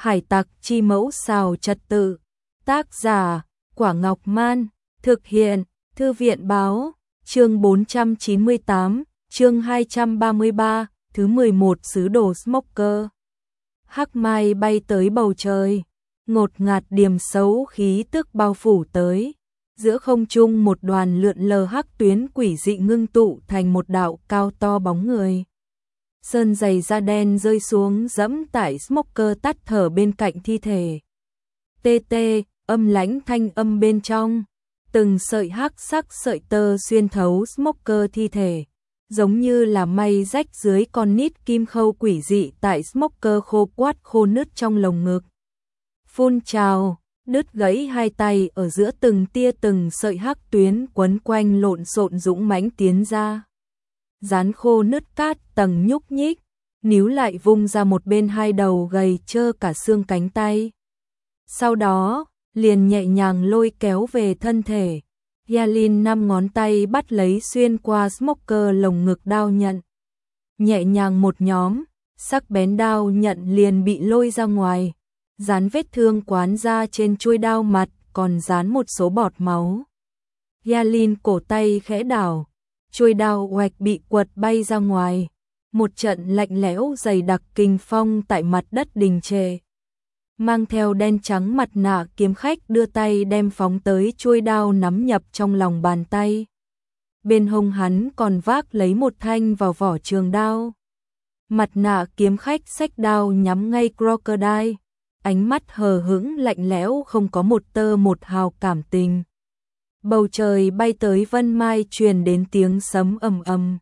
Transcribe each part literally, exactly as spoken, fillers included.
Hải tặc chi mẫu xào trật tự. Tác giả, Quả Ngọc Man. Thực hiện, Thư viện báo. Chương bốn trăm chín mươi tám, chương hai trăm ba mươi ba, thứ mười một sứ đồ Smoker. Hắc mai bay tới bầu trời, ngột ngạt điềm xấu khí tức bao phủ tới. Giữa không trung một đoàn lượn lờ hắc tuyến quỷ dị ngưng tụ thành một đạo cao to bóng người. Sơn giày da đen rơi xuống dẫm tại Smoker tắt thở bên cạnh thi thể. Tê tê, âm lãnh thanh âm bên trong. Từng sợi hắc sắc sợi tơ xuyên thấu Smoker thi thể, giống như là may rách dưới con nít kim khâu quỷ dị tại Smoker khô quát khô nứt trong lồng ngực. Phun trào, đứt gãy hai tay ở giữa từng tia từng sợi hắc tuyến quấn quanh lộn xộn dũng mãnh tiến ra. Dán khô nứt cát tầng nhúc nhích, níu lại vung ra một bên hai đầu gầy trơ cả xương cánh tay. Sau đó, liền nhẹ nhàng lôi kéo về thân thể. Yalin năm ngón tay bắt lấy xuyên qua Smoker lồng ngực đao nhận. Nhẹ nhàng một nhóm, sắc bén đao nhận liền bị lôi ra ngoài. Dán vết thương quán ra trên chuôi đao mặt, còn dán một số bọt máu. Yalin cổ tay khẽ đảo, chuôi đao oạch bị quật bay ra ngoài. Một trận lạnh lẽo dày đặc kình phong tại mặt đất đình trệ. Mang theo đen trắng mặt nạ kiếm khách đưa tay đem phóng tới chuôi đao nắm nhập trong lòng bàn tay. Bên hông hắn còn vác lấy một thanh vào vỏ trường đao. Mặt nạ kiếm khách xách đao nhắm ngay Crocodile, ánh mắt hờ hững lạnh lẽo không có một tơ một hào cảm tình. Bầu trời bay tới vân mai truyền đến tiếng sấm ầm ầm.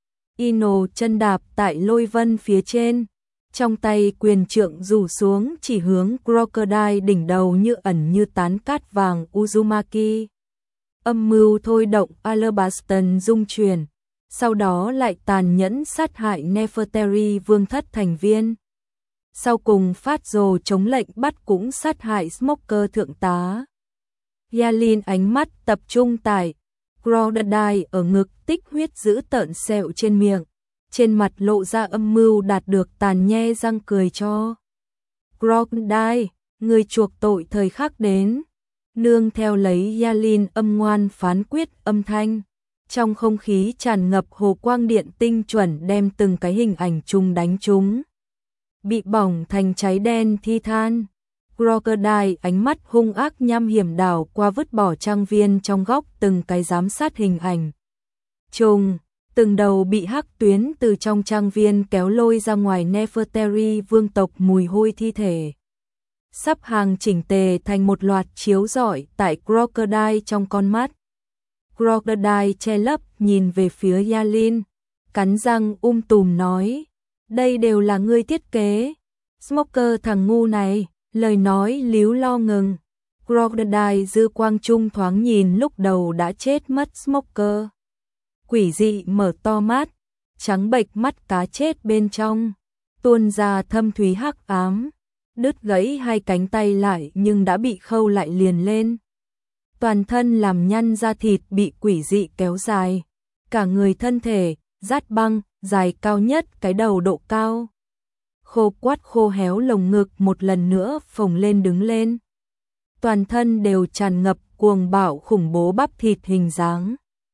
Ino chân đạp tại lôi vân phía trên. Trong tay quyền trượng rủ xuống chỉ hướng Crocodile đỉnh đầu như ẩn như tán cát vàng Uzumaki. Âm mưu thôi động Alabastan dung truyền, sau đó lại tàn nhẫn sát hại Nefertari vương thất thành viên. Sau cùng phát rồ chống lệnh bắt cũng sát hại Smoker thượng tá. Yalin ánh mắt tập trung tại Crocodile ở ngực, tích huyết giữ tợn sẹo trên miệng. Trên mặt lộ ra âm mưu đạt được tàn nhe răng cười cho. Crocodile, người chuộc tội thời khắc đến. Nương theo lấy Yalin âm ngoan phán quyết âm thanh. Trong không khí tràn ngập hồ quang điện tinh chuẩn đem từng cái hình ảnh chung đánh chúng. Bị bỏng thành cháy đen thi than. Crocodile ánh mắt hung ác nham hiểm đảo qua vứt bỏ trang viên trong góc từng cái giám sát hình ảnh. Trùng. Từng đầu bị hắc tuyến từ trong trang viên kéo lôi ra ngoài Nefertari vương tộc mùi hôi thi thể. Sắp hàng chỉnh tề thành một loạt chiếu rọi tại Crocodile trong con mắt. Crocodile che lấp nhìn về phía Yalin, cắn răng um tùm nói, đây đều là ngươi thiết kế. Smoker thằng ngu này, lời nói líu lo ngừng. Crocodile dư quang trung thoáng nhìn lúc đầu đã chết mất Smoker. Quỷ dị mở to mắt, trắng bệch mắt cá chết bên trong, tuôn ra thâm thúy hắc ám, đứt gãy hai cánh tay lại nhưng đã bị khâu lại liền lên. Toàn thân làm nhăn da thịt bị quỷ dị kéo dài, cả người thân thể, rát băng, dài cao nhất cái đầu độ cao. Khô quắt khô héo lồng ngực một lần nữa phồng lên đứng lên. Toàn thân đều tràn ngập cuồng bạo khủng bố bắp thịt hình dáng.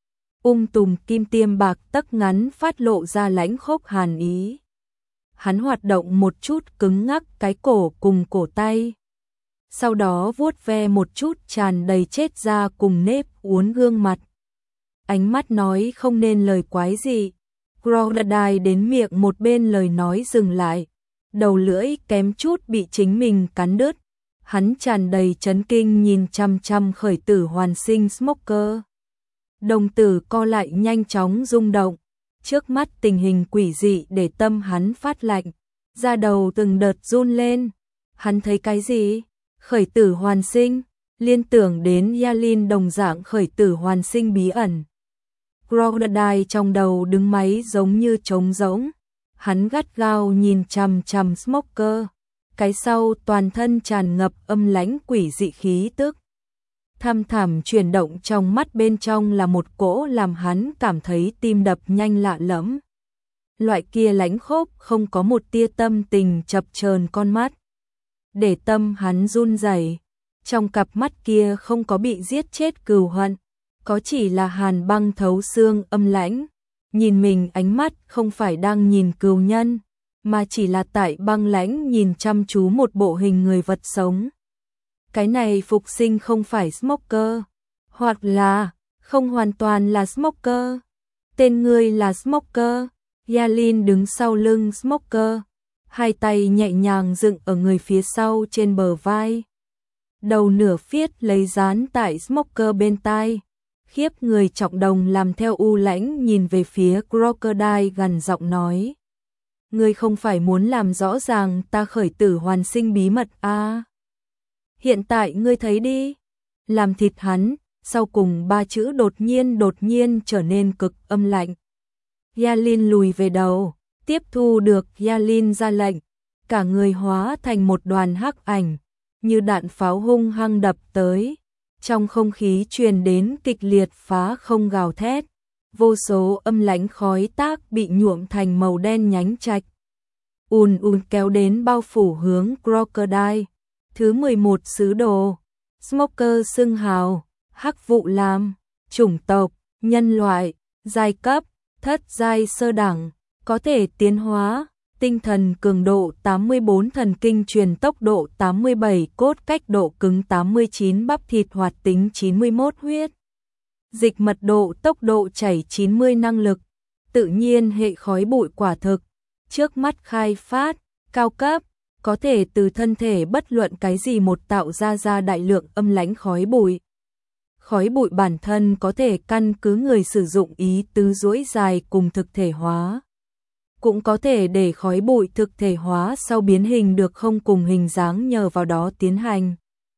Ung tùm kim tiêm bạc tấc ngắn phát lộ ra lãnh khốc hàn ý. Hắn hoạt động một chút cứng ngắc cái cổ cùng cổ tay. Sau đó vuốt ve một chút tràn đầy chết da cùng nếp uốn gương mặt. Ánh mắt nói không nên lời quái gì. Crocodile đến miệng một bên lời nói dừng lại. Đầu lưỡi kém chút bị chính mình cắn đứt. Hắn tràn đầy chấn kinh nhìn chăm chăm khởi tử hoàn sinh Smoker. Đồng tử co lại nhanh chóng rung động, trước mắt tình hình quỷ dị để tâm hắn phát lạnh, da đầu từng đợt run lên. Hắn thấy cái gì? Khởi tử hoàn sinh, liên tưởng đến Yalin đồng dạng khởi tử hoàn sinh bí ẩn. Crocodile trong đầu đứng máy giống như trống rỗng, hắn gắt gao nhìn chằm chằm Smoker, cái sau toàn thân tràn ngập âm lãnh quỷ dị khí tức. Thăm thẳm chuyển động trong mắt bên trong là một cỗ làm hắn cảm thấy tim đập nhanh lạ lẫm. Loại kia lãnh khốc không có một tia tâm tình chập chờn con mắt. để tâm hắn run rẩy. Trong cặp mắt kia không có bị giết chết cừu hận, có chỉ là hàn băng thấu xương âm lãnh. Nhìn mình ánh mắt không phải đang nhìn cừu nhân, mà chỉ là tại băng lãnh nhìn chăm chú một bộ hình người vật sống. Cái này phục sinh không phải Smoker, hoặc là không hoàn toàn là Smoker. Tên ngươi là Smoker. Yalin đứng sau lưng Smoker, hai tay nhẹ nhàng dựng ở người phía sau trên bờ vai. Đầu nửa phiết lấy dán tại Smoker bên tai. Khiếp người trọng đồng làm theo u lãnh nhìn về phía Crocodile gằn giọng nói. Ngươi không phải muốn làm rõ ràng ta khởi tử hoàn sinh bí mật à? Hiện tại ngươi thấy đi. Làm thịt hắn, sau cùng ba chữ đột nhiên đột nhiên trở nên cực âm lạnh. Yalin lùi về đầu, tiếp thu được Yalin ra lệnh. Cả người hóa thành một đoàn hắc ảnh, như đạn pháo hung hăng đập tới. Trong không khí truyền đến kịch liệt phá không gào thét. Vô số âm lãnh khói tác bị nhuộm thành màu đen nhánh trạch. Ùn ùn kéo đến bao phủ hướng Crocodile. Thứ mười một sứ đồ. Smoker xưng hào, hắc vụ lam, chủng tộc, nhân loại, giai cấp, thất giai sơ đẳng, có thể tiến hóa, tinh thần cường độ tám mươi bốn, thần kinh truyền tốc độ tám mươi bảy, cốt cách độ cứng tám mươi chín, bắp thịt hoạt tính chín mươi mốt, huyết dịch mật độ tốc độ chảy chín mươi, năng lực tự nhiên hệ khói bụi quả thực, trước mắt khai phát, cao cấp, có thể từ thân thể bất luận cái gì một tạo ra ra đại lượng âm lãnh khói bụi. Khói bụi bản thân có thể căn cứ người sử dụng ý tứ duỗi dài cùng thực thể hóa. Cũng có thể để khói bụi thực thể hóa sau biến hình được không cùng hình dáng, nhờ vào đó tiến hành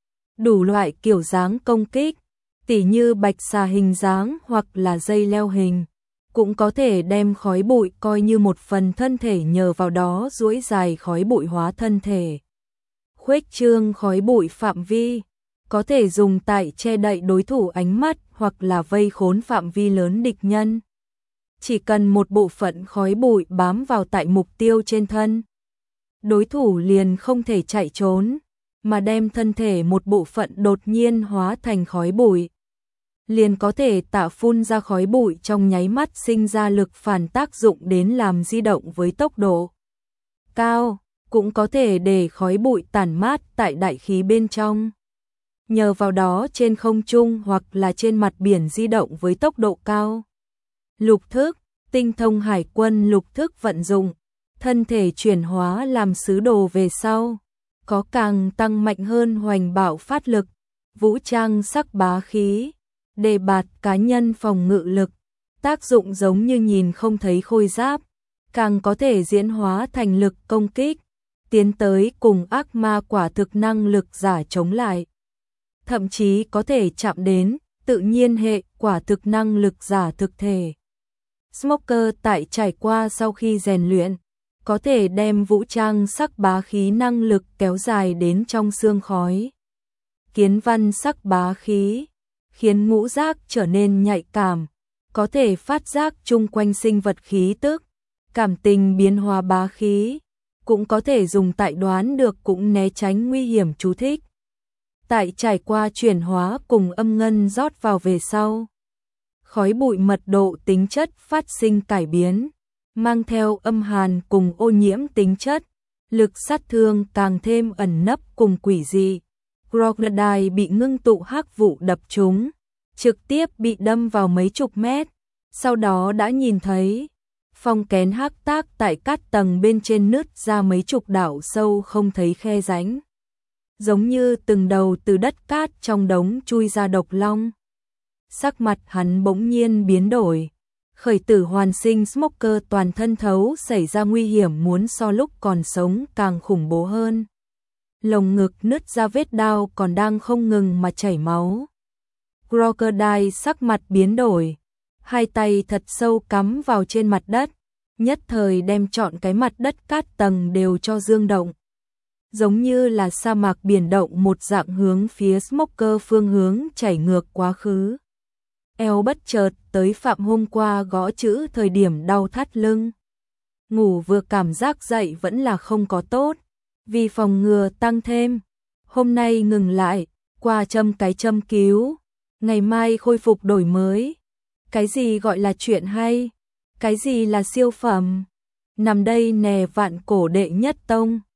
đủ loại kiểu dáng công kích, tỉ như bạch xà hình dáng hoặc là dây leo hình. Cũng có thể đem khói bụi coi như một phần thân thể, nhờ vào đó duỗi dài khói bụi hóa thân thể. Khuếch trương khói bụi phạm vi, có thể dùng tại che đậy đối thủ ánh mắt hoặc là vây khốn phạm vi lớn địch nhân. Chỉ cần một bộ phận khói bụi bám vào tại mục tiêu trên thân, đối thủ liền không thể chạy trốn, mà đem thân thể một bộ phận đột nhiên hóa thành khói bụi, liền có thể tạo phun ra khói bụi trong nháy mắt, sinh ra lực phản tác dụng đến làm di động với tốc độ cao, cũng có thể để khói bụi tản mát tại đại khí bên trong. Nhờ vào đó trên không trung hoặc là trên mặt biển di động với tốc độ cao. Lục thức, tinh thông hải quân lục thức vận dụng, thân thể chuyển hóa làm sứ đồ về sau, có càng tăng mạnh hơn hoành bạo phát lực, vũ trang sắc bá khí, đề bạt cá nhân phòng ngự lực, tác dụng giống như nhìn không thấy khôi giáp, càng có thể diễn hóa thành lực công kích, tiến tới cùng ác ma quả thực năng lực giả chống lại. Thậm chí có thể chạm đến tự nhiên hệ quả thực năng lực giả thực thể. Smoker tại trải qua sau khi rèn luyện, có thể đem vũ trang sắc bá khí năng lực kéo dài đến trong xương khói. Kiến văn sắc bá khí, khiến ngũ giác trở nên nhạy cảm, có thể phát giác chung quanh sinh vật khí tức, cảm tình biến hóa bá khí, cũng có thể dùng tại đoán được cũng né tránh nguy hiểm chú thích. Tại trải qua chuyển hóa cùng âm ngân rót vào về sau, khói bụi mật độ tính chất phát sinh cải biến, mang theo âm hàn cùng ô nhiễm tính chất, lực sát thương càng thêm ẩn nấp cùng quỷ dị. Crocodile bị ngưng tụ hắc vụ đập trúng, trực tiếp bị đâm vào mấy chục mét, sau đó đã nhìn thấy phong kén hắc tác tại cát tầng bên trên nứt ra mấy chục đảo sâu không thấy khe rãnh, giống như từng đầu từ đất cát trong đống chui ra độc long. Sắc mặt hắn bỗng nhiên biến đổi, khởi tử hoàn sinh Smoker toàn thân thấu xảy ra nguy hiểm muốn so lúc còn sống càng khủng bố hơn. Lồng ngực nứt ra vết đao còn đang không ngừng mà chảy máu. Crocodile sắc mặt biến đổi, hai tay thật sâu cắm vào trên mặt đất, nhất thời đem trọn cái mặt đất cát tầng đều cho dương động. Giống như là sa mạc biển động một dạng hướng phía Smoker phương hướng chảy ngược quá khứ. Eo bất chợt tới phạm hôm qua gõ chữ thời điểm đau thắt lưng. Ngủ vừa cảm giác dậy vẫn là không có tốt. vì phòng ngừa tăng thêm. Hôm nay ngừng lại, qua châm cái châm cứu, ngày mai khôi phục đổi mới. Cái gì gọi là chuyện hay? Cái gì là siêu phẩm? Nằm đây nè vạn cổ đệ nhất tông.